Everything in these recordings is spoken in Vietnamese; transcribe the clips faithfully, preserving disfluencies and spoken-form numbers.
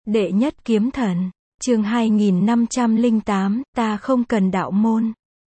Đệ nhất kiếm thần, chương hai nghìn năm trăm lẻ tám, ta không cần đạo môn.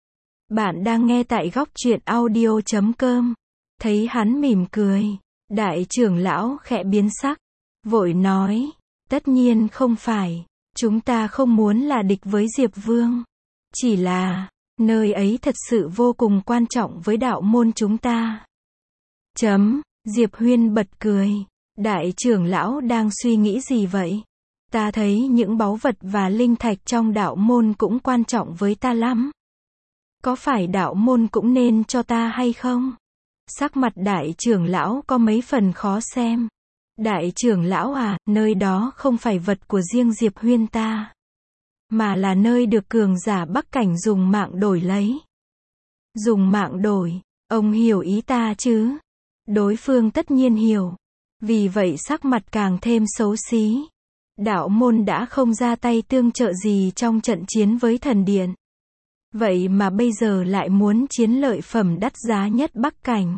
Bạn đang nghe tại góc truyện audio chấm com. Thấy hắn mỉm cười, đại trưởng lão khẽ biến sắc, vội nói, tất nhiên không phải, chúng ta không muốn là địch với Diệp Vương. Chỉ là, nơi ấy thật sự vô cùng quan trọng với đạo môn chúng ta. Chấm, Diệp Huyên bật cười, đại trưởng lão đang suy nghĩ gì vậy? Ta thấy những báu vật và linh thạch trong đạo môn cũng quan trọng với ta lắm. Có phải đạo môn cũng nên cho ta hay không? Sắc mặt đại trưởng lão có mấy phần khó xem. Đại trưởng lão à, nơi đó không phải vật của riêng Diệp Huyên ta, mà là nơi được cường giả Bắc Cảnh dùng mạng đổi lấy. Dùng mạng đổi, ông hiểu ý ta chứ? Đối phương tất nhiên hiểu. Vì vậy sắc mặt càng thêm xấu xí. Đạo môn đã không ra tay tương trợ gì trong trận chiến với thần điện. Vậy mà bây giờ lại muốn chiến lợi phẩm đắt giá nhất Bắc Cảnh.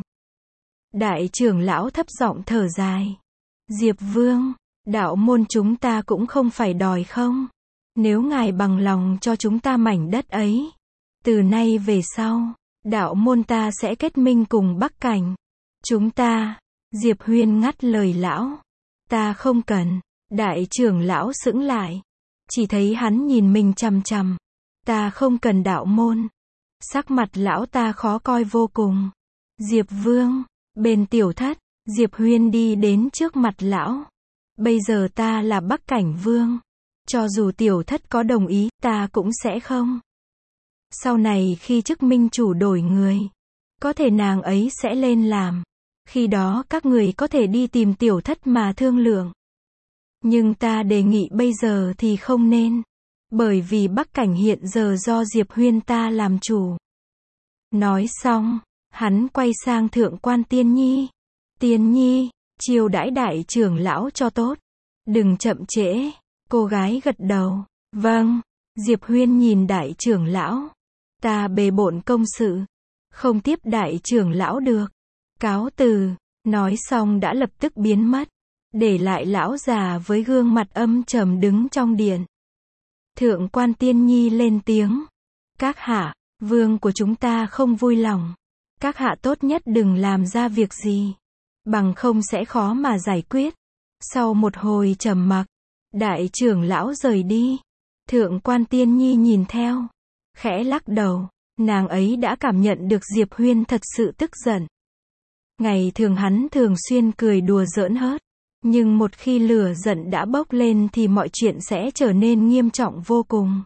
Đại trưởng lão thấp giọng thở dài. Diệp Vương, đạo môn chúng ta cũng không phải đòi không. Nếu ngài bằng lòng cho chúng ta mảnh đất ấy, từ nay về sau, đạo môn ta sẽ kết minh cùng Bắc Cảnh. Chúng ta, Diệp Huyên ngắt lời lão. Ta không cần. Đại trưởng lão sững lại. Chỉ thấy hắn nhìn mình chằm chằm. Ta không cần đạo môn. Sắc mặt lão ta khó coi vô cùng. Diệp Vương, bên tiểu thất, Diệp Huyên đi đến trước mặt lão. Bây giờ ta là Bắc Cảnh Vương. Cho dù tiểu thất có đồng ý, ta cũng sẽ không. Sau này khi chức minh chủ đổi người, có thể nàng ấy sẽ lên làm. Khi đó các người có thể đi tìm tiểu thất mà thương lượng. Nhưng ta đề nghị bây giờ thì không nên. Bởi vì Bắc Cảnh hiện giờ do Diệp Huyên ta làm chủ. Nói xong, hắn quay sang Thượng quan Tiên Nhi. Tiên Nhi, chiêu đãi đại trưởng lão cho tốt. Đừng chậm trễ. Cô gái gật đầu. Vâng. Diệp Huyên nhìn đại trưởng lão. Ta bề bộn công sự. Không tiếp đại trưởng lão được. Cáo từ. Nói xong đã lập tức biến mất. Để lại lão già với gương mặt âm trầm đứng trong điện. Thượng quan Tiên Nhi lên tiếng. Các hạ, vương của chúng ta không vui lòng. Các hạ tốt nhất đừng làm ra việc gì. Bằng không sẽ khó mà giải quyết. Sau một hồi trầm mặc, đại trưởng lão rời đi. Thượng quan Tiên Nhi nhìn theo. Khẽ lắc đầu. Nàng ấy đã cảm nhận được Diệp Huyên thật sự tức giận. Ngày thường hắn thường xuyên cười đùa giỡn hớt. Nhưng một khi lửa giận đã bốc lên thì mọi chuyện sẽ trở nên nghiêm trọng vô cùng.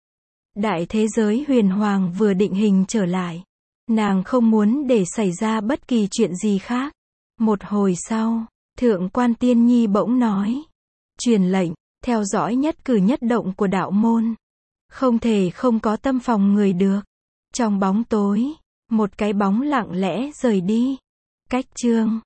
Đại thế giới huyền hoàng vừa định hình trở lại. Nàng không muốn để xảy ra bất kỳ chuyện gì khác. Một hồi sau, Thượng quan Tiên Nhi bỗng nói. Truyền lệnh, theo dõi nhất cử nhất động của đạo môn. Không thể không có tâm phòng người được. Trong bóng tối, một cái bóng lặng lẽ rời đi. Cách chương.